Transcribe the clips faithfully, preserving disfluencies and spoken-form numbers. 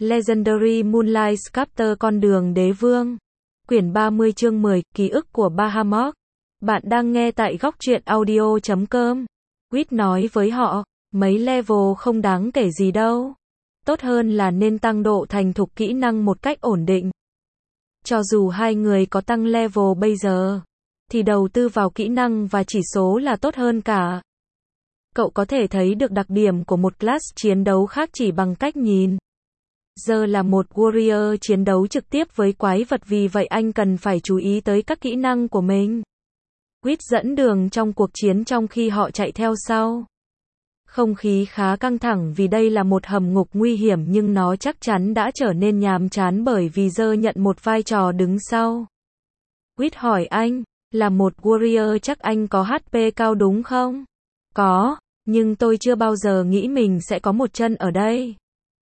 Legendary Moonlight Sculptor Con đường đế vương. Quyển ba mươi chương mười, ký ức của Bahamut. Bạn đang nghe tại góc truyện audio chấm com. Quýt nói với họ, mấy level không đáng kể gì đâu. Tốt hơn là nên tăng độ thành thục kỹ năng một cách ổn định. Cho dù hai người có tăng level bây giờ, thì đầu tư vào kỹ năng và chỉ số là tốt hơn cả. Cậu có thể thấy được đặc điểm của một class chiến đấu khác chỉ bằng cách nhìn. Giờ là một warrior chiến đấu trực tiếp với quái vật, vì vậy anh cần phải chú ý tới các kỹ năng của mình. Quýt dẫn đường trong cuộc chiến trong khi họ chạy theo sau. Không khí khá căng thẳng vì đây là một hầm ngục nguy hiểm, nhưng nó chắc chắn đã trở nên nhàm chán bởi vì giờ nhận một vai trò đứng sau. Quýt hỏi anh, là một warrior chắc anh có hát pê cao đúng không? Có, nhưng tôi chưa bao giờ nghĩ mình sẽ có một chân ở đây.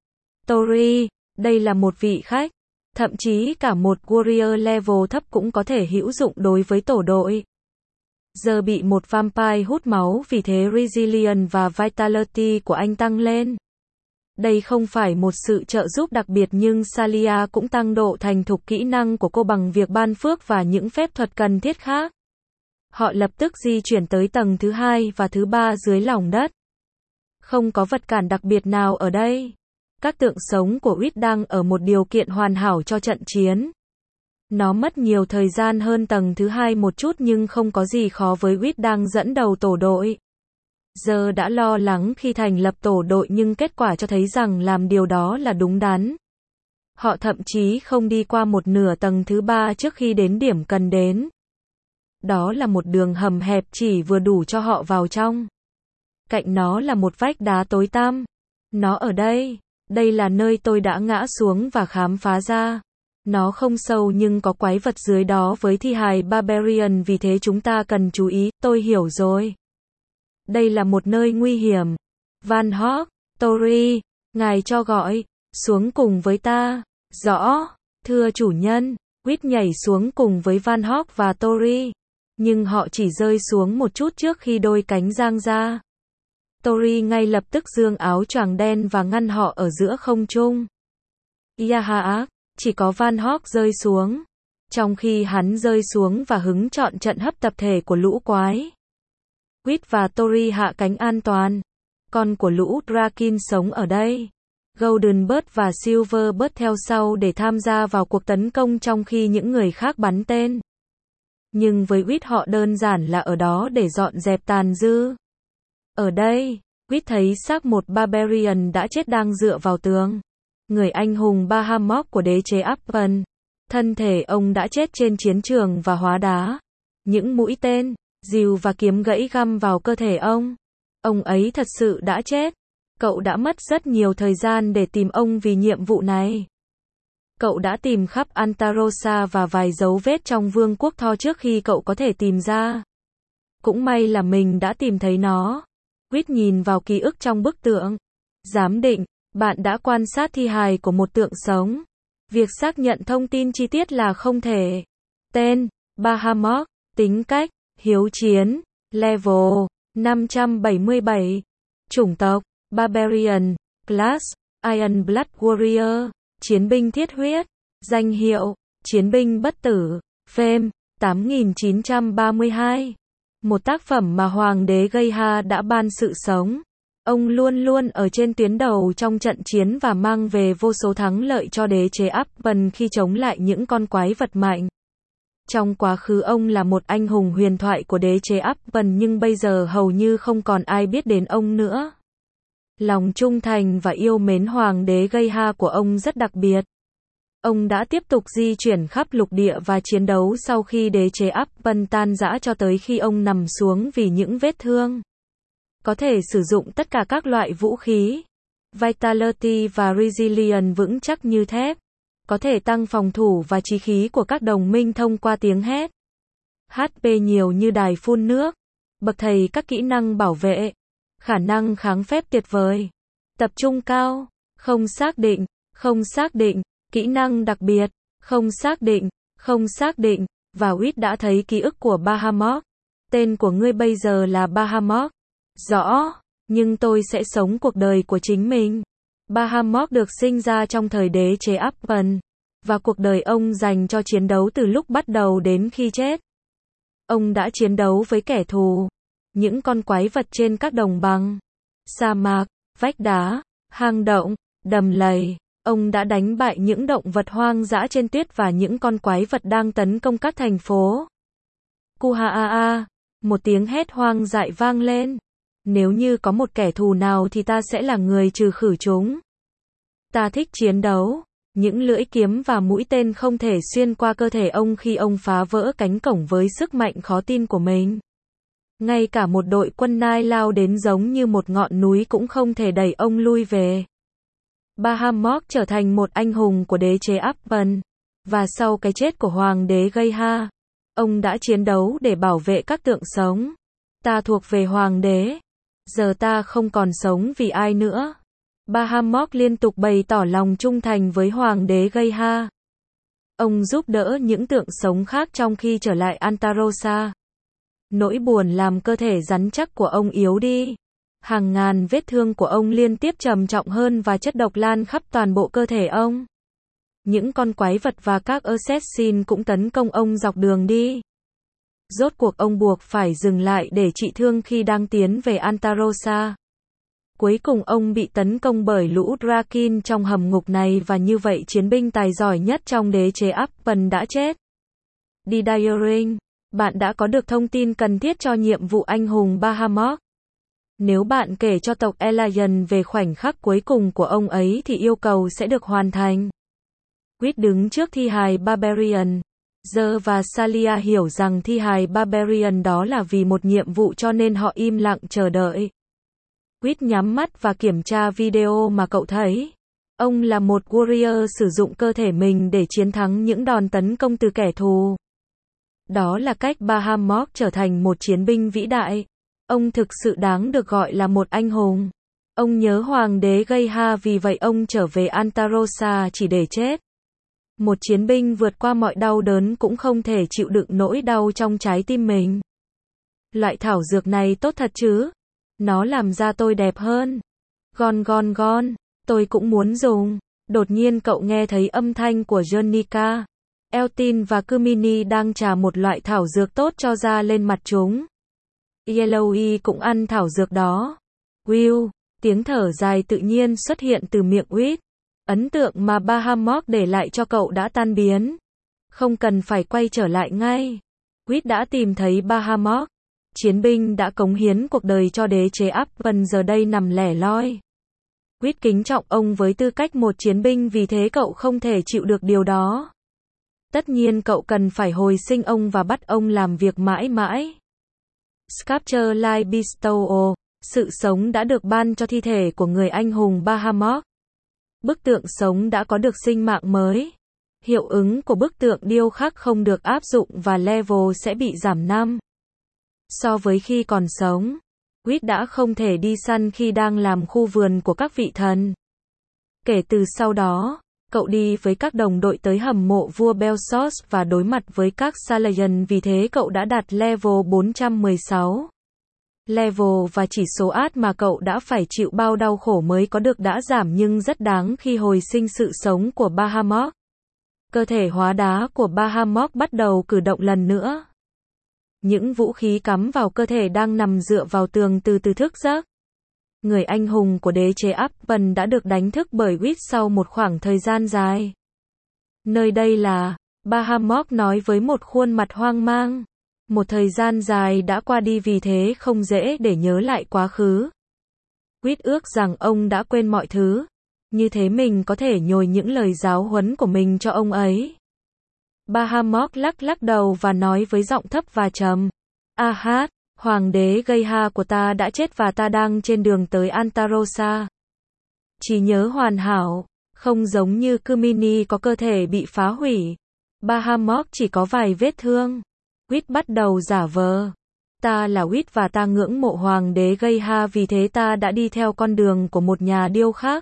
Tori, đây là một vị khách. Thậm chí cả một warrior level thấp cũng có thể hữu dụng đối với tổ đội. Giờ bị một vampire hút máu, vì thế resilience và vitality của anh tăng lên. Đây không phải một sự trợ giúp đặc biệt, nhưng Salia cũng tăng độ thành thục kỹ năng của cô bằng việc ban phước và những phép thuật cần thiết khác. Họ lập tức di chuyển tới tầng thứ hai và thứ ba dưới lòng đất. Không có vật cản đặc biệt nào ở đây. Các tượng sống của Quýt đang ở một điều kiện hoàn hảo cho trận chiến. Nó mất nhiều thời gian hơn tầng thứ hai một chút, nhưng không có gì khó với Quýt đang dẫn đầu tổ đội. Giờ đã lo lắng khi thành lập tổ đội, nhưng kết quả cho thấy rằng làm điều đó là đúng đắn. Họ thậm chí không đi qua một nửa tầng thứ ba trước khi đến điểm cần đến. Đó là một đường hầm hẹp chỉ vừa đủ cho họ vào trong. Cạnh nó là một vách đá tối tăm. Nó ở đây. Đây là nơi tôi đã ngã xuống và khám phá ra. Nó không sâu nhưng có quái vật dưới đó với thi hài Barbarian, vì thế chúng ta cần chú ý. Tôi hiểu rồi. Đây là một nơi nguy hiểm. Van Hog, Tori, ngài cho gọi xuống cùng với ta. Rõ, thưa chủ nhân. Quýt nhảy xuống cùng với Van Hog và Tori. Nhưng họ chỉ rơi xuống một chút trước khi đôi cánh dang ra. Tori ngay lập tức giương áo choàng đen và ngăn họ ở giữa không trung. Yaha, chỉ có Van Hog rơi xuống. Trong khi hắn rơi xuống và hứng chọn trận hấp tập thể của lũ quái. Quýt và Tori hạ cánh an toàn. Con của lũ Drakin sống ở đây. Goldenbird và Silverbird theo sau để tham gia vào cuộc tấn công, trong khi những người khác bắn tên. Nhưng với Quýt, họ đơn giản là ở đó để dọn dẹp tàn dư. Ở đây, Quýt thấy xác một Barbarian đã chết đang dựa vào tường. Người anh hùng Bahamut của đế chế Appen. Thân thể ông đã chết trên chiến trường và hóa đá. Những mũi tên, rìu và kiếm gãy găm vào cơ thể ông. Ông ấy thật sự đã chết. Cậu đã mất rất nhiều thời gian để tìm ông vì nhiệm vụ này. Cậu đã tìm khắp Antarosa và vài dấu vết trong vương quốc Thor trước khi cậu có thể tìm ra. Cũng may là mình đã tìm thấy nó. Quýt nhìn vào ký ức trong bức tượng. Giám định, bạn đã quan sát thi hài của một tượng sống. Việc xác nhận thông tin chi tiết là không thể. Tên, Bahamut. Tính cách, hiếu chiến. Level, năm trăm bảy mươi bảy. Chủng tộc, Barbarian. Class, Iron Blood Warrior. Chiến binh thiết huyết. Danh hiệu, chiến binh bất tử. Fame, tám nghìn chín trăm ba mươi hai. Một tác phẩm mà Hoàng đế Geha đã ban sự sống. Ông luôn luôn ở trên tuyến đầu trong trận chiến và mang về vô số thắng lợi cho đế chế Appen khi chống lại những con quái vật mạnh. Trong quá khứ ông là một anh hùng huyền thoại của đế chế Appen, nhưng bây giờ hầu như không còn ai biết đến ông nữa. Lòng trung thành và yêu mến Hoàng đế Geha của ông rất đặc biệt. Ông đã tiếp tục di chuyển khắp lục địa và chiến đấu sau khi đế chế Appen tan rã cho tới khi ông nằm xuống vì những vết thương. Có thể sử dụng tất cả các loại vũ khí. Vitality và Resilience vững chắc như thép. Có thể tăng phòng thủ và chí khí của các đồng minh thông qua tiếng hét. hát pê nhiều như đài phun nước. Bậc thầy các kỹ năng bảo vệ. Khả năng kháng phép tuyệt vời. Tập trung cao. Không xác định. Không xác định. Kỹ năng đặc biệt. Không xác định. Không xác định. Và Quýt đã thấy ký ức của Bahamut. Tên của ngươi bây giờ là Bahamut. Rõ. Nhưng tôi sẽ sống cuộc đời của chính mình. Bahamut được sinh ra trong thời đế chế Apan, và cuộc đời ông dành cho chiến đấu từ lúc bắt đầu đến khi chết. Ông đã chiến đấu với kẻ thù, những con quái vật trên các đồng bằng, sa mạc, vách đá, hang động, đầm lầy. Ông đã đánh bại những động vật hoang dã trên tuyết và những con quái vật đang tấn công các thành phố. Kuhaa, một tiếng hét hoang dại vang lên. Nếu như có một kẻ thù nào thì ta sẽ là người trừ khử chúng. Ta thích chiến đấu. Những lưỡi kiếm và mũi tên không thể xuyên qua cơ thể ông khi ông phá vỡ cánh cổng với sức mạnh khó tin của mình. Ngay cả một đội quân Nai lao đến giống như một ngọn núi cũng không thể đẩy ông lui về. Bahamut trở thành một anh hùng của đế chế Apan, và sau cái chết của hoàng đế Geha, ông đã chiến đấu để bảo vệ các tượng sống. Ta thuộc về hoàng đế. Giờ ta không còn sống vì ai nữa. Bahamut liên tục bày tỏ lòng trung thành với hoàng đế Geha. Ông giúp đỡ những tượng sống khác trong khi trở lại Antarossa. Nỗi buồn làm cơ thể rắn chắc của ông yếu đi. Hàng ngàn vết thương của ông liên tiếp trầm trọng hơn và chất độc lan khắp toàn bộ cơ thể ông. Những con quái vật và các assassin cũng tấn công ông dọc đường đi. Rốt cuộc ông buộc phải dừng lại để trị thương khi đang tiến về Antarossa. Cuối cùng ông bị tấn công bởi lũ Drakin trong hầm ngục này và như vậy chiến binh tài giỏi nhất trong đế chế Apan đã chết. Đi Diaring, bạn đã có được thông tin cần thiết cho nhiệm vụ anh hùng Bahamut. Nếu bạn kể cho tộc Elayan về khoảnh khắc cuối cùng của ông ấy thì yêu cầu sẽ được hoàn thành. Quýt đứng trước thi hài Barbarian. Giờ và Salia hiểu rằng thi hài Barbarian đó là vì một nhiệm vụ cho nên họ im lặng chờ đợi. Quýt nhắm mắt và kiểm tra video mà cậu thấy. Ông là một warrior sử dụng cơ thể mình để chiến thắng những đòn tấn công từ kẻ thù. Đó là cách Bahamut trở thành một chiến binh vĩ đại. Ông thực sự đáng được gọi là một anh hùng. Ông nhớ hoàng đế Geha vì vậy ông trở về Antarossa chỉ để chết. Một chiến binh vượt qua mọi đau đớn cũng không thể chịu đựng nỗi đau trong trái tim mình. Loại thảo dược này tốt thật chứ? Nó làm da tôi đẹp hơn. Gon gon gon, tôi cũng muốn dùng. Đột nhiên cậu nghe thấy âm thanh của Jonica. Eltin và Kumini đang trà một loại thảo dược tốt cho da lên mặt chúng. Yellowy cũng ăn thảo dược đó. Will, tiếng thở dài tự nhiên xuất hiện từ miệng Quýt. Ấn tượng mà Bahamut để lại cho cậu đã tan biến. Không cần phải quay trở lại ngay. Quýt đã tìm thấy Bahamut. Chiến binh đã cống hiến cuộc đời cho đế chế Apan giờ đây nằm lẻ loi. Quýt kính trọng ông với tư cách một chiến binh vì thế cậu không thể chịu được điều đó. Tất nhiên cậu cần phải hồi sinh ông và bắt ông làm việc mãi mãi. Sculpture Life Bestow, sự sống đã được ban cho thi thể của người anh hùng Bahamut. Bức tượng sống đã có được sinh mạng mới. Hiệu ứng của bức tượng điêu khắc không được áp dụng và level sẽ bị giảm năm. So với khi còn sống, Quýt đã không thể đi săn khi đang làm khu vườn của các vị thần. Kể từ sau đó, cậu đi với các đồng đội tới hầm mộ vua Belsos và đối mặt với các Salayan vì thế cậu đã đạt level bốn trăm mười sáu. Level và chỉ số át mà cậu đã phải chịu bao đau khổ mới có được đã giảm nhưng rất đáng khi hồi sinh sự sống của Bahamut. Cơ thể hóa đá của Bahamut bắt đầu cử động lần nữa. Những vũ khí cắm vào cơ thể đang nằm dựa vào tường từ từ thức giấc. Người anh hùng của đế chế Apan đã được đánh thức bởi Quýt sau một khoảng thời gian dài. Nơi đây là, Bahamut nói với một khuôn mặt hoang mang. Một thời gian dài đã qua đi vì thế không dễ để nhớ lại quá khứ. Quýt ước rằng ông đã quên mọi thứ. Như thế mình có thể nhồi những lời giáo huấn của mình cho ông ấy. Bahamut lắc lắc đầu và nói với giọng thấp và trầm. Ahad, hoàng đế Geha của ta đã chết và ta đang trên đường tới Antarossa. Trí nhớ hoàn hảo, không giống như Kumini có cơ thể bị phá hủy. Bahamut chỉ có vài vết thương. Quýt bắt đầu giả vờ. Ta là Quýt và ta ngưỡng mộ hoàng đế Geha vì thế ta đã đi theo con đường của một nhà điêu khắc.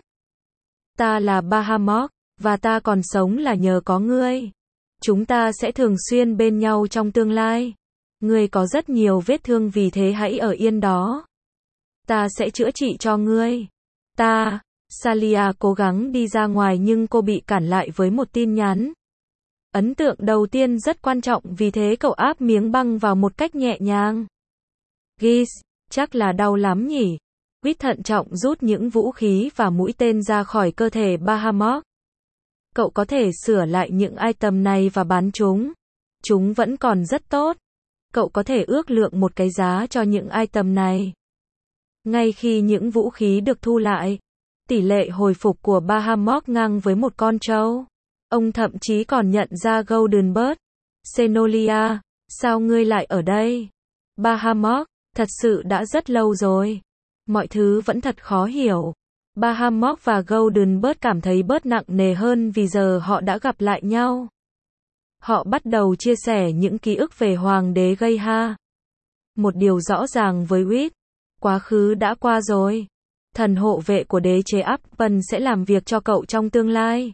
Ta là Bahamut, và ta còn sống là nhờ có ngươi. Chúng ta sẽ thường xuyên bên nhau trong tương lai. Ngươi có rất nhiều vết thương vì thế hãy ở yên đó. Ta sẽ chữa trị cho ngươi. Ta, Salia cố gắng đi ra ngoài nhưng cô bị cản lại với một tin nhắn. Ấn tượng đầu tiên rất quan trọng vì thế cậu áp miếng băng vào một cách nhẹ nhàng. Geese, chắc là đau lắm nhỉ? Quýt thận trọng rút những vũ khí và mũi tên ra khỏi cơ thể Bahamut. Cậu có thể sửa lại những item này và bán chúng. Chúng vẫn còn rất tốt. Cậu có thể ước lượng một cái giá cho những item này. Ngay khi những vũ khí được thu lại, tỷ lệ hồi phục của Bahamut ngang với một con trâu. Ông thậm chí còn nhận ra Golden Bird. Senolia, sao ngươi lại ở đây? Bahamut, thật sự đã rất lâu rồi. Mọi thứ vẫn thật khó hiểu. Bahamut và Golden Bird cảm thấy bớt nặng nề hơn vì giờ họ đã gặp lại nhau. Họ bắt đầu chia sẻ những ký ức về Hoàng đế Geha. Một điều rõ ràng với Quýt, quá khứ đã qua rồi. Thần hộ vệ của đế chế Appen sẽ làm việc cho cậu trong tương lai.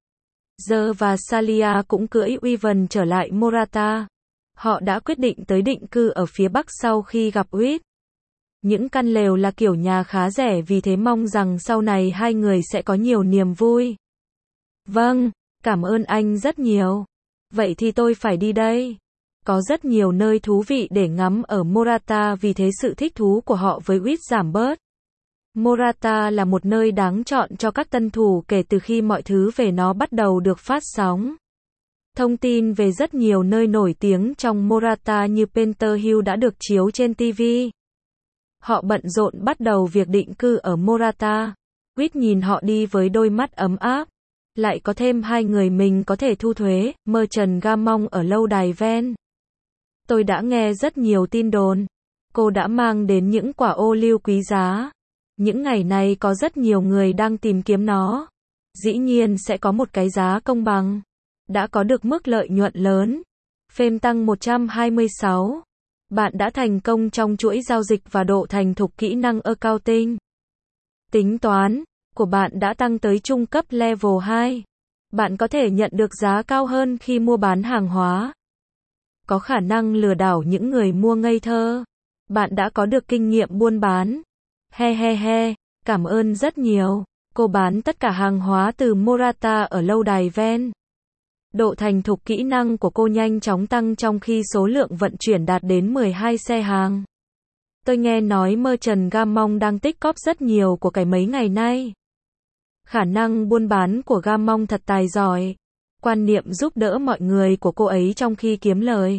Giờ và Salia cũng cưỡi Wyvern trở lại Morata. Họ đã quyết định tới định cư ở phía bắc sau khi gặp Quýt. Những căn lều là kiểu nhà khá rẻ vì thế mong rằng sau này hai người sẽ có nhiều niềm vui. Vâng, cảm ơn anh rất nhiều. Vậy thì tôi phải đi đây. Có rất nhiều nơi thú vị để ngắm ở Morata vì thế sự thích thú của họ với Quýt giảm bớt. Morata là một nơi đáng chọn cho các tân thủ kể từ khi mọi thứ về nó bắt đầu được phát sóng. Thông tin về rất nhiều nơi nổi tiếng trong Morata như Panther Hill đã được chiếu trên ti vi. Họ bận rộn bắt đầu việc định cư ở Morata. Quýt nhìn họ đi với đôi mắt ấm áp. Lại có thêm hai người mình có thể thu thuế, Merchant Gamong ở lâu đài ven. Tôi đã nghe rất nhiều tin đồn. Cô đã mang đến những quả ô liu quý giá. Những ngày này có rất nhiều người đang tìm kiếm nó. Dĩ nhiên sẽ có một cái giá công bằng. Đã có được mức lợi nhuận lớn. Phêm tăng một trăm hai mươi sáu. Bạn đã thành công trong chuỗi giao dịch và độ thành thục kỹ năng accounting. Tính toán của bạn đã tăng tới trung cấp level hai. Bạn có thể nhận được giá cao hơn khi mua bán hàng hóa. Có khả năng lừa đảo những người mua ngây thơ. Bạn đã có được kinh nghiệm buôn bán. He he he, cảm ơn rất nhiều. Cô bán tất cả hàng hóa từ Morata ở lâu đài ven. Độ thành thục kỹ năng của cô nhanh chóng tăng trong khi số lượng vận chuyển đạt đến mười hai xe hàng. Tôi nghe nói Merchant Gamong đang tích cóp rất nhiều của cải mấy ngày nay. Khả năng buôn bán của Gamong thật tài giỏi. Quan niệm giúp đỡ mọi người của cô ấy trong khi kiếm lời.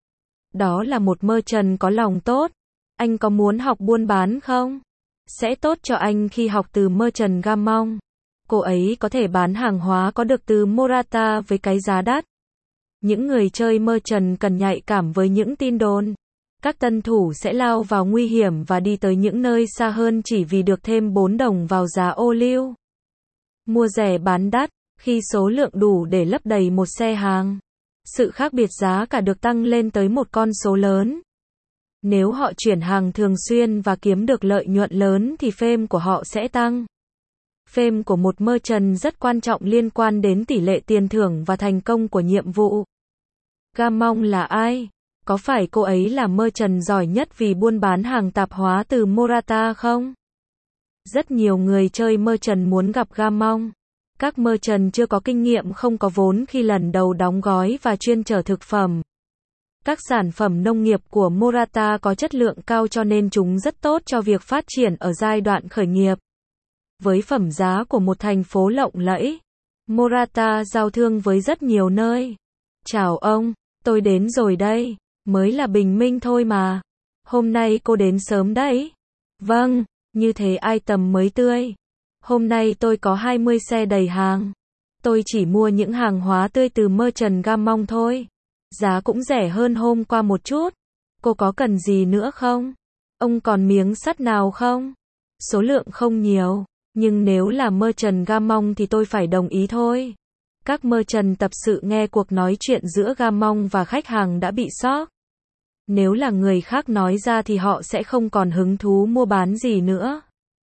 Đó là một merchant có lòng tốt. Anh có muốn học buôn bán không? Sẽ tốt cho anh khi học từ Merchant Gamong. Cô ấy có thể bán hàng hóa có được từ Morata với cái giá đắt. Những người chơi Merchant cần nhạy cảm với những tin đồn. Các tân thủ sẽ lao vào nguy hiểm và đi tới những nơi xa hơn chỉ vì được thêm bốn đồng vào giá ô liu. Mua rẻ bán đắt, khi số lượng đủ để lấp đầy một xe hàng. Sự khác biệt giá cả được tăng lên tới một con số lớn. Nếu họ chuyển hàng thường xuyên và kiếm được lợi nhuận lớn thì phêm của họ sẽ tăng. Phêm của một merchant rất quan trọng liên quan đến tỷ lệ tiền thưởng và thành công của nhiệm vụ. Gamong là ai? Có phải cô ấy là merchant giỏi nhất vì buôn bán hàng tạp hóa từ Morata không? Rất nhiều người chơi merchant muốn gặp Gamong. Các merchant chưa có kinh nghiệm không có vốn khi lần đầu đóng gói và chuyên chở thực phẩm. Các sản phẩm nông nghiệp của Morata có chất lượng cao cho nên chúng rất tốt cho việc phát triển ở giai đoạn khởi nghiệp. Với phẩm giá của một thành phố lộng lẫy, Morata giao thương với rất nhiều nơi. Chào ông, tôi đến rồi đây. Mới là bình minh thôi mà. Hôm nay cô đến sớm đấy. Vâng, như thế item mới tươi. Hôm nay tôi có hai mươi xe đầy hàng. Tôi chỉ mua những hàng hóa tươi từ Merchant Gamong thôi. Giá cũng rẻ hơn hôm qua một chút. Cô có cần gì nữa không? Ông còn miếng sắt nào không? Số lượng không nhiều, nhưng nếu là Merchant Gamong thì tôi phải đồng ý thôi. Các merchant tập sự nghe cuộc nói chuyện giữa Gamong và khách hàng đã bị sốc. Nếu là người khác nói ra thì họ sẽ không còn hứng thú mua bán gì nữa.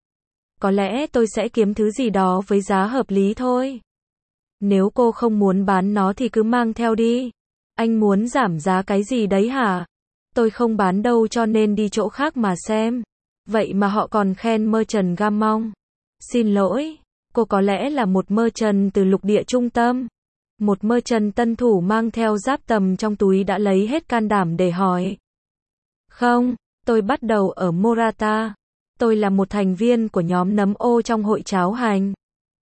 Có lẽ tôi sẽ kiếm thứ gì đó với giá hợp lý thôi. Nếu cô không muốn bán nó thì cứ mang theo đi. Anh muốn giảm giá cái gì đấy hả? Tôi không bán đâu cho nên đi chỗ khác mà xem. Vậy mà họ còn khen Merchant Gamong. Xin lỗi. Cô có lẽ là một merchant từ lục địa trung tâm. Một merchant tân thủ mang theo giáp tầm trong túi đã lấy hết can đảm để hỏi. Không, tôi bắt đầu ở Morata. Tôi là một thành viên của nhóm nấm ô trong hội cháo hành.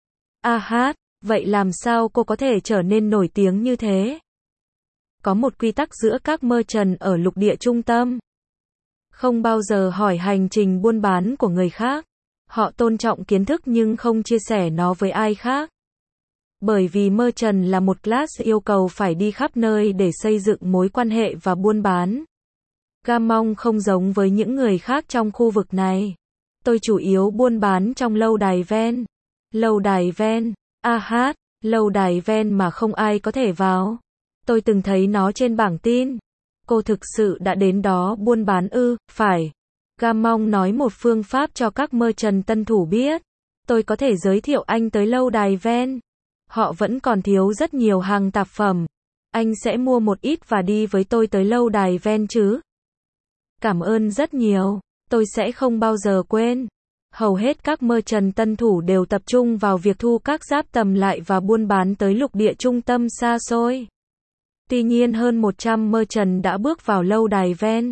A hát, vậy làm sao cô có thể trở nên nổi tiếng như thế? Có một quy tắc giữa các merchant ở lục địa trung tâm. Không bao giờ hỏi hành trình buôn bán của người khác. Họ tôn trọng kiến thức nhưng không chia sẻ nó với ai khác. Bởi vì merchant là một class yêu cầu phải đi khắp nơi để xây dựng mối quan hệ và buôn bán. Gammon không giống với những người khác trong khu vực này. Tôi chủ yếu buôn bán trong lâu đài ven. Lâu đài ven, a hát, lâu đài ven mà không ai có thể vào. Tôi từng thấy nó trên bảng tin. Cô thực sự đã đến đó buôn bán ư? Phải. Gammon nói một phương pháp cho các merchant tân thủ biết. Tôi có thể giới thiệu anh tới lâu đài ven. Họ vẫn còn thiếu rất nhiều hàng tạp phẩm. Anh sẽ mua một ít và đi với tôi tới lâu đài ven chứ? Cảm ơn rất nhiều. Tôi sẽ không bao giờ quên. Hầu hết các merchant tân thủ đều tập trung vào việc thu các giáp tầm lại và buôn bán tới lục địa trung tâm xa xôi. Tuy nhiên hơn một trăm merchant đã bước vào lâu đài ven.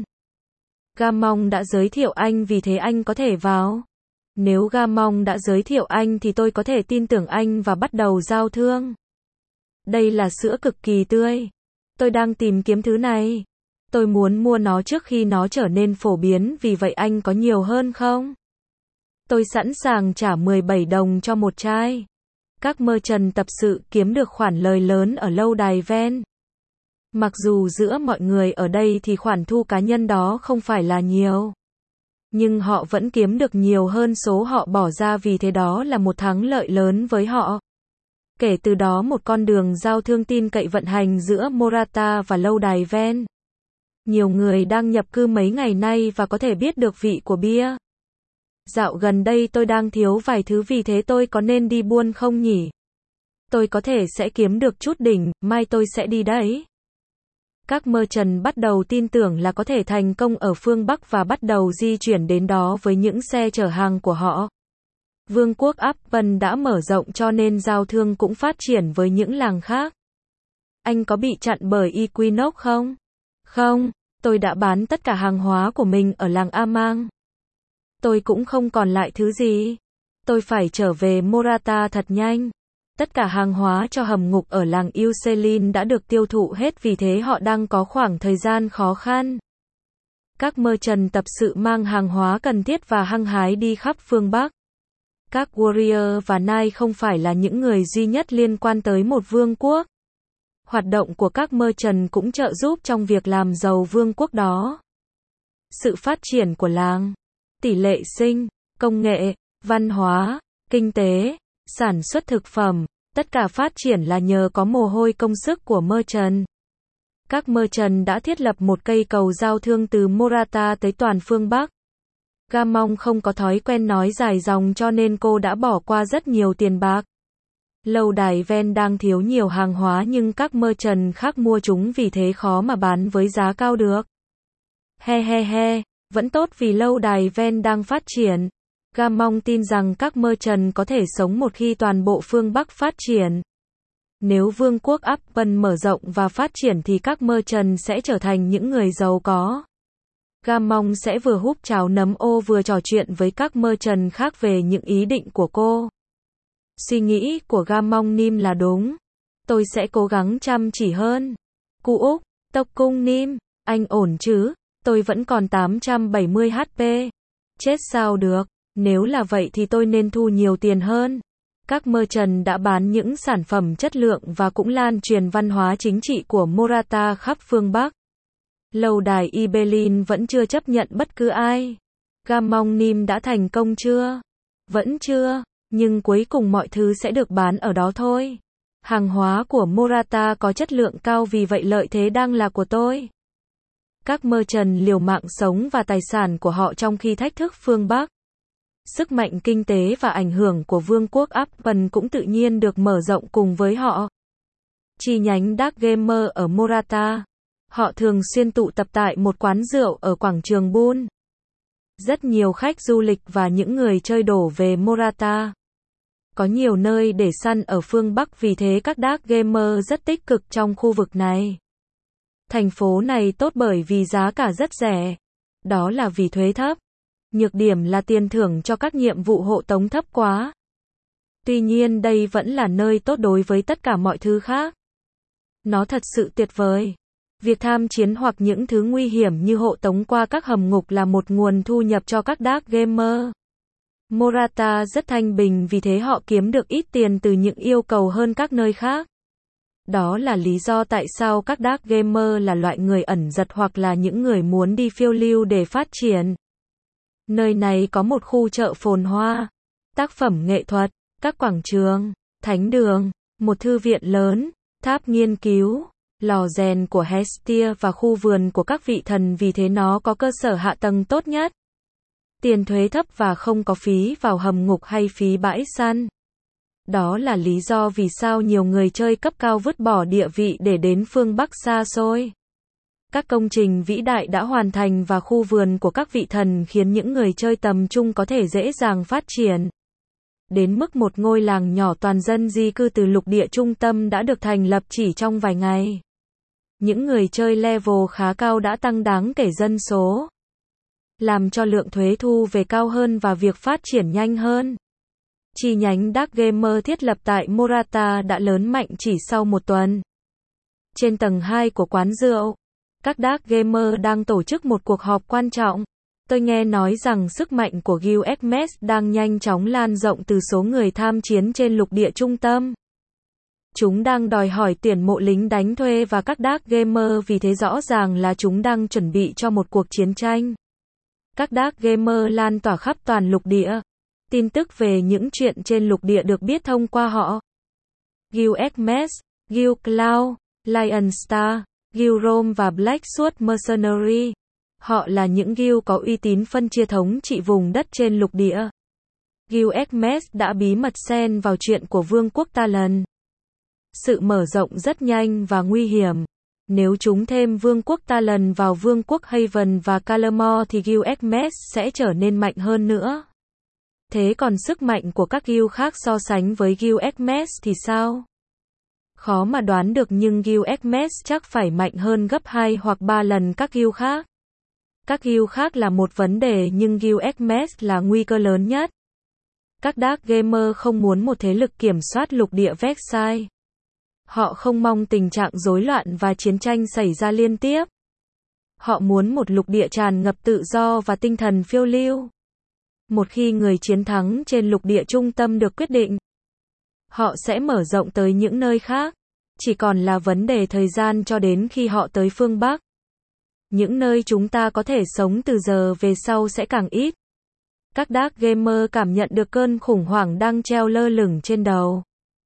Gammon đã giới thiệu anh vì thế anh có thể vào. Nếu Gammon đã giới thiệu anh thì tôi có thể tin tưởng anh và bắt đầu giao thương. Đây là sữa cực kỳ tươi. Tôi đang tìm kiếm thứ này. Tôi muốn mua nó trước khi nó trở nên phổ biến, vì vậy anh có nhiều hơn không? Tôi sẵn sàng trả mười bảy đồng cho một chai. Các merchant tập sự kiếm được khoản lời lớn ở lâu đài ven. Mặc dù giữa mọi người ở đây thì khoản thu cá nhân đó không phải là nhiều. Nhưng họ vẫn kiếm được nhiều hơn số họ bỏ ra, vì thế đó là một thắng lợi lớn với họ. Kể từ đó một con đường giao thương tin cậy vận hành giữa Morata và lâu đài ven. Nhiều người đang nhập cư mấy ngày nay và có thể biết được vị của bia. Dạo gần đây tôi đang thiếu vài thứ, vì thế tôi có nên đi buôn không nhỉ? Tôi có thể sẽ kiếm được chút đỉnh, mai tôi sẽ đi đấy. Các merchant bắt đầu tin tưởng là có thể thành công ở phương Bắc và bắt đầu di chuyển đến đó với những xe chở hàng của họ. Vương quốc Upton đã mở rộng cho nên giao thương cũng phát triển với những làng khác. Anh có bị chặn bởi Equinox không? Không, tôi đã bán tất cả hàng hóa của mình ở làng Amang. Tôi cũng không còn lại thứ gì. Tôi phải trở về Morata thật nhanh. Tất cả hàng hóa cho hầm ngục ở làng Uselin đã được tiêu thụ hết, vì thế họ đang có khoảng thời gian khó khăn. Các merchant tập sự mang hàng hóa cần thiết và hăng hái đi khắp phương Bắc. Các warrior và knight không phải là những người duy nhất liên quan tới một vương quốc. Hoạt động của các merchant cũng trợ giúp trong việc làm giàu vương quốc đó. Sự phát triển của làng, tỷ lệ sinh, công nghệ, văn hóa, kinh tế, sản xuất thực phẩm, tất cả phát triển là nhờ có mồ hôi công sức của merchant. Các merchant đã thiết lập một cây cầu giao thương từ Morata tới toàn phương Bắc. Gammon không có thói quen nói dài dòng cho nên cô đã bỏ qua rất nhiều tiền bạc. Lâu đài ven đang thiếu nhiều hàng hóa nhưng các merchant khác mua chúng, vì thế khó mà bán với giá cao được. He he he, vẫn tốt vì lâu đài ven đang phát triển. Gammon tin rằng các merchant có thể sống một khi toàn bộ phương Bắc phát triển. Nếu vương quốc Upton mở rộng và phát triển thì các merchant sẽ trở thành những người giàu có. Gammon sẽ vừa húp cháo nấm ô vừa trò chuyện với các merchant khác về những ý định của cô. Suy nghĩ của Gammon Nim là đúng. Tôi sẽ cố gắng chăm chỉ hơn. Cụ Úc, Tộc Cung Nim, anh ổn chứ? Tôi vẫn còn tám trăm bảy mươi H P. Chết sao được? Nếu là vậy thì tôi nên thu nhiều tiền hơn. Các merchant đã bán những sản phẩm chất lượng và cũng lan truyền văn hóa chính trị của Morata khắp phương Bắc. Lâu đài Ibelin vẫn chưa chấp nhận bất cứ ai. Gammon Nim đã thành công chưa? Vẫn chưa, nhưng cuối cùng mọi thứ sẽ được bán ở đó thôi. Hàng hóa của Morata có chất lượng cao, vì vậy lợi thế đang là của tôi. Các merchant liều mạng sống và tài sản của họ trong khi thách thức phương Bắc. Sức mạnh kinh tế và ảnh hưởng của vương quốc Upton cũng tự nhiên được mở rộng cùng với họ. Chi nhánh Dark Gamer ở Morata. Họ thường xuyên tụ tập tại một quán rượu ở quảng trường Bull. Rất nhiều khách du lịch và những người chơi đổ về Morata. Có nhiều nơi để săn ở phương Bắc, vì thế các dark gamer rất tích cực trong khu vực này. Thành phố này tốt bởi vì giá cả rất rẻ. Đó là vì thuế thấp. Nhược điểm là tiền thưởng cho các nhiệm vụ hộ tống thấp quá. Tuy nhiên đây vẫn là nơi tốt đối với tất cả mọi thứ khác. Nó thật sự tuyệt vời. Việc tham chiến hoặc những thứ nguy hiểm như hộ tống qua các hầm ngục là một nguồn thu nhập cho các dark gamer. Morata rất thanh bình, vì thế họ kiếm được ít tiền từ những yêu cầu hơn các nơi khác. Đó là lý do tại sao các dark gamer là loại người ẩn giật hoặc là những người muốn đi phiêu lưu để phát triển. Nơi này có một khu chợ phồn hoa, tác phẩm nghệ thuật, các quảng trường, thánh đường, một thư viện lớn, tháp nghiên cứu, lò rèn của Hestia và khu vườn của các vị thần, vì thế nó có cơ sở hạ tầng tốt nhất. Tiền thuế thấp và không có phí vào hầm ngục hay phí bãi săn. Đó là lý do vì sao nhiều người chơi cấp cao vứt bỏ địa vị để đến phương Bắc xa xôi. Các công trình vĩ đại đã hoàn thành và khu vườn của các vị thần khiến những người chơi tầm trung có thể dễ dàng phát triển. Đến mức một ngôi làng nhỏ toàn dân di cư từ lục địa trung tâm đã được thành lập chỉ trong vài ngày. Những người chơi level khá cao đã tăng đáng kể dân số, làm cho lượng thuế thu về cao hơn và việc phát triển nhanh hơn. Chi nhánh Dark Gamer thiết lập tại Morata đã lớn mạnh chỉ sau một tuần. Trên tầng hai của quán rượu, các Dark Gamer đang tổ chức một cuộc họp quan trọng. Tôi nghe nói rằng sức mạnh của Guild Hermes đang nhanh chóng lan rộng từ số người tham chiến trên lục địa trung tâm. Chúng đang đòi hỏi tuyển mộ lính đánh thuê và các Dark Gamer, vì thế rõ ràng là chúng đang chuẩn bị cho một cuộc chiến tranh. Các Dark Gamer lan tỏa khắp toàn lục địa. Tin tức về những chuyện trên lục địa được biết thông qua họ. Guild Hermes, Guild Cloud, Lion Star, Guild Rome và Black Sword Mercenary. Họ là những guild có uy tín phân chia thống trị vùng đất trên lục địa. Guild Hermes đã bí mật xen vào chuyện của Vương quốc Talon. Sự mở rộng rất nhanh và nguy hiểm. Nếu chúng thêm Vương quốc Talon vào Vương quốc Haven và Calamore thì Guild Hermes sẽ trở nên mạnh hơn nữa. Thế còn sức mạnh của các guild khác so sánh với Guild Hermes thì sao? Khó mà đoán được, nhưng Guild Hermes chắc phải mạnh hơn gấp hai hoặc ba lần các guild khác. Các guild khác là một vấn đề, nhưng Guild Hermes là nguy cơ lớn nhất. Các Dark Gamer không muốn một thế lực kiểm soát lục địa Versailles. Họ không mong tình trạng rối loạn và chiến tranh xảy ra liên tiếp. Họ muốn một lục địa tràn ngập tự do và tinh thần phiêu lưu. Một khi người chiến thắng trên lục địa trung tâm được quyết định, họ sẽ mở rộng tới những nơi khác. Chỉ còn là vấn đề thời gian cho đến khi họ tới phương Bắc. Những nơi chúng ta có thể sống từ giờ về sau sẽ càng ít. Các Dark Gamer cảm nhận được cơn khủng hoảng đang treo lơ lửng trên đầu.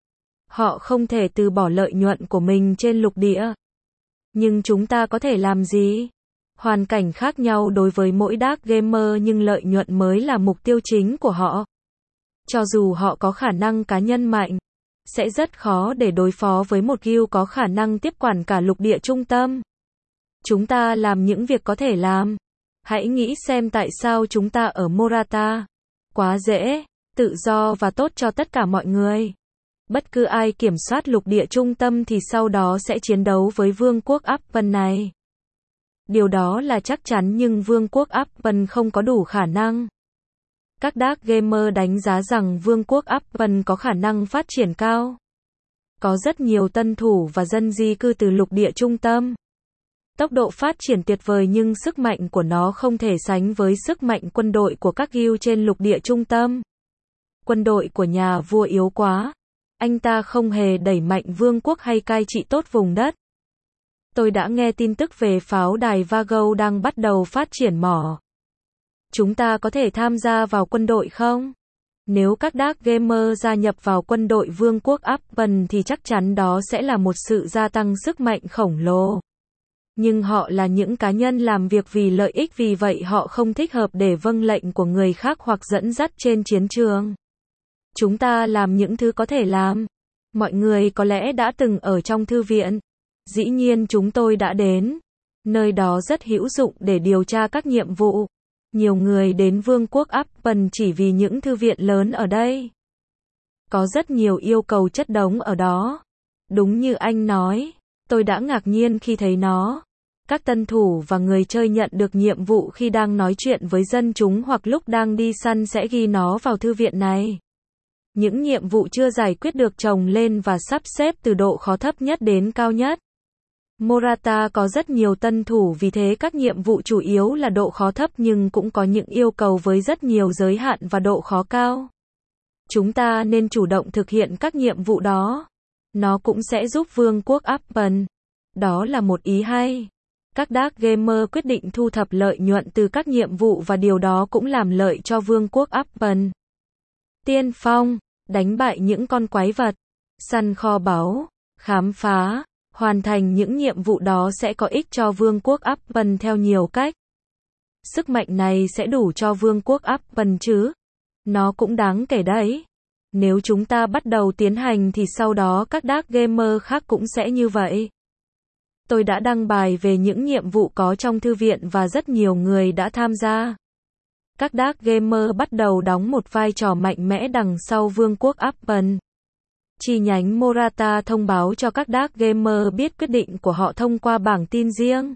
Họ không thể từ bỏ lợi nhuận của mình trên lục địa. Nhưng chúng ta có thể làm gì? Hoàn cảnh khác nhau đối với mỗi Dark Gamer, nhưng lợi nhuận mới là mục tiêu chính của họ. Cho dù họ có khả năng cá nhân mạnh, sẽ rất khó để đối phó với một guild có khả năng tiếp quản cả lục địa trung tâm. Chúng ta làm những việc có thể làm. Hãy nghĩ xem tại sao chúng ta ở Morata. Quá dễ, tự do và tốt cho tất cả mọi người. Bất cứ ai kiểm soát lục địa trung tâm thì sau đó sẽ chiến đấu với vương quốc Appen này. Điều đó là chắc chắn, nhưng vương quốc Appen không có đủ khả năng. Các Dark Gamer đánh giá rằng vương quốc Appen có khả năng phát triển cao. Có rất nhiều tân thủ và dân di cư từ lục địa trung tâm. Tốc độ phát triển tuyệt vời, nhưng sức mạnh của nó không thể sánh với sức mạnh quân đội của các guild trên lục địa trung tâm. Quân đội của nhà vua yếu quá. Anh ta không hề đẩy mạnh vương quốc hay cai trị tốt vùng đất. Tôi đã nghe tin tức về pháo đài Vago đang bắt đầu phát triển mỏ. Chúng ta có thể tham gia vào quân đội không? Nếu các Dark Gamer gia nhập vào quân đội vương quốc Appen thì chắc chắn đó sẽ là một sự gia tăng sức mạnh khổng lồ. Nhưng họ là những cá nhân làm việc vì lợi ích, vì vậy họ không thích hợp để vâng lệnh của người khác hoặc dẫn dắt trên chiến trường. Chúng ta làm những thứ có thể làm. Mọi người có lẽ đã từng ở trong thư viện. Dĩ nhiên chúng tôi đã đến. Nơi đó rất hữu dụng để điều tra các nhiệm vụ. Nhiều người đến vương quốc Appen chỉ vì những thư viện lớn ở đây. Có rất nhiều yêu cầu chất đống ở đó. Đúng như anh nói, tôi đã ngạc nhiên khi thấy nó. Các tân thủ và người chơi nhận được nhiệm vụ khi đang nói chuyện với dân chúng hoặc lúc đang đi săn sẽ ghi nó vào thư viện này. Những nhiệm vụ chưa giải quyết được chồng lên và sắp xếp từ độ khó thấp nhất đến cao nhất. Morata có rất nhiều tân thủ, vì thế các nhiệm vụ chủ yếu là độ khó thấp nhưng cũng có những yêu cầu với rất nhiều giới hạn và độ khó cao. Chúng ta nên chủ động thực hiện các nhiệm vụ đó. Nó cũng sẽ giúp Vương quốc Appen. Đó là một ý hay. Các dark gamer quyết định thu thập lợi nhuận từ các nhiệm vụ và điều đó cũng làm lợi cho Vương quốc Appen. Tiên phong, đánh bại những con quái vật, săn kho báu, khám phá, hoàn thành những nhiệm vụ đó sẽ có ích cho Vương quốc Appen theo nhiều cách. Sức mạnh này sẽ đủ cho Vương quốc Appen chứ? Nó cũng đáng kể đấy. Nếu chúng ta bắt đầu tiến hành thì sau đó các dark gamer khác cũng sẽ như vậy. Tôi đã đăng bài về những nhiệm vụ có trong thư viện và rất nhiều người đã tham gia. Các dark gamer bắt đầu đóng một vai trò mạnh mẽ đằng sau Vương quốc Appen. Chi nhánh Morata thông báo cho các dark gamer biết quyết định của họ thông qua bảng tin riêng.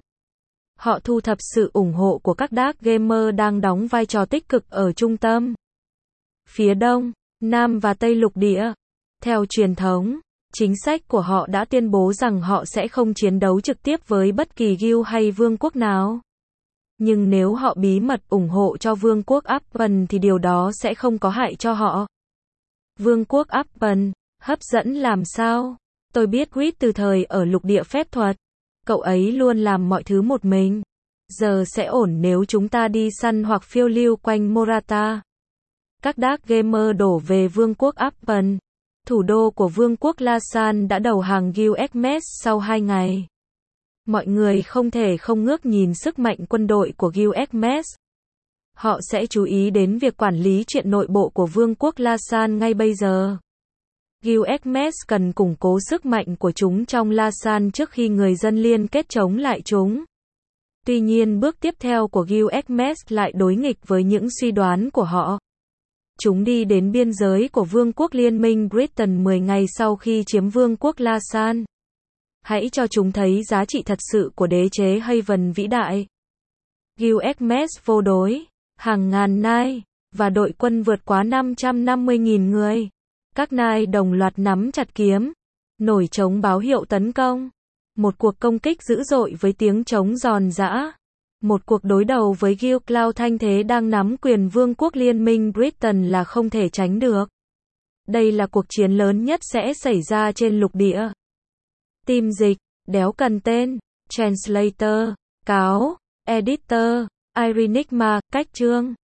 Họ thu thập sự ủng hộ của các dark gamer đang đóng vai trò tích cực ở trung tâm, phía đông, nam và tây lục địa. Theo truyền thống, chính sách của họ đã tuyên bố rằng họ sẽ không chiến đấu trực tiếp với bất kỳ guild hay vương quốc nào. Nhưng nếu họ bí mật ủng hộ cho Vương quốc Appen thì điều đó sẽ không có hại cho họ. Vương quốc Appen, hấp dẫn làm sao? Tôi biết Quýt từ thời ở lục địa phép thuật. Cậu ấy luôn làm mọi thứ một mình. Giờ sẽ ổn nếu chúng ta đi săn hoặc phiêu lưu quanh Morata. Các dark gamer đổ về Vương quốc Appen. Thủ đô của Vương quốc Lasan đã đầu hàng Guild Hermes sau hai ngày. Mọi người không thể không ngước nhìn sức mạnh quân đội của Guild Hermes. Họ sẽ chú ý đến việc quản lý chuyện nội bộ của Vương quốc Lasan ngay bây giờ. Guild Hermes cần củng cố sức mạnh của chúng trong Lasan trước khi người dân liên kết chống lại chúng. Tuy nhiên bước tiếp theo của Guild Hermes lại đối nghịch với những suy đoán của họ. Chúng đi đến biên giới của Vương quốc Liên minh Britain mười ngày sau khi chiếm Vương quốc Lasan. Hãy cho chúng thấy giá trị thật sự của đế chế Haven vĩ đại. Guild Hermes vô đối, hàng ngàn nai, và đội quân vượt quá năm trăm năm mươi nghìn người. Các nai đồng loạt nắm chặt kiếm, nổi trống báo hiệu tấn công. Một cuộc công kích dữ dội với tiếng trống giòn giã. Một cuộc đối đầu với Guild Cloud thanh thế đang nắm quyền Vương quốc Liên minh Britain là không thể tránh được. Đây là cuộc chiến lớn nhất sẽ xảy ra trên lục địa. Team dịch, đéo cần tên, translator, cáo, editor, Irenigma, cách chương.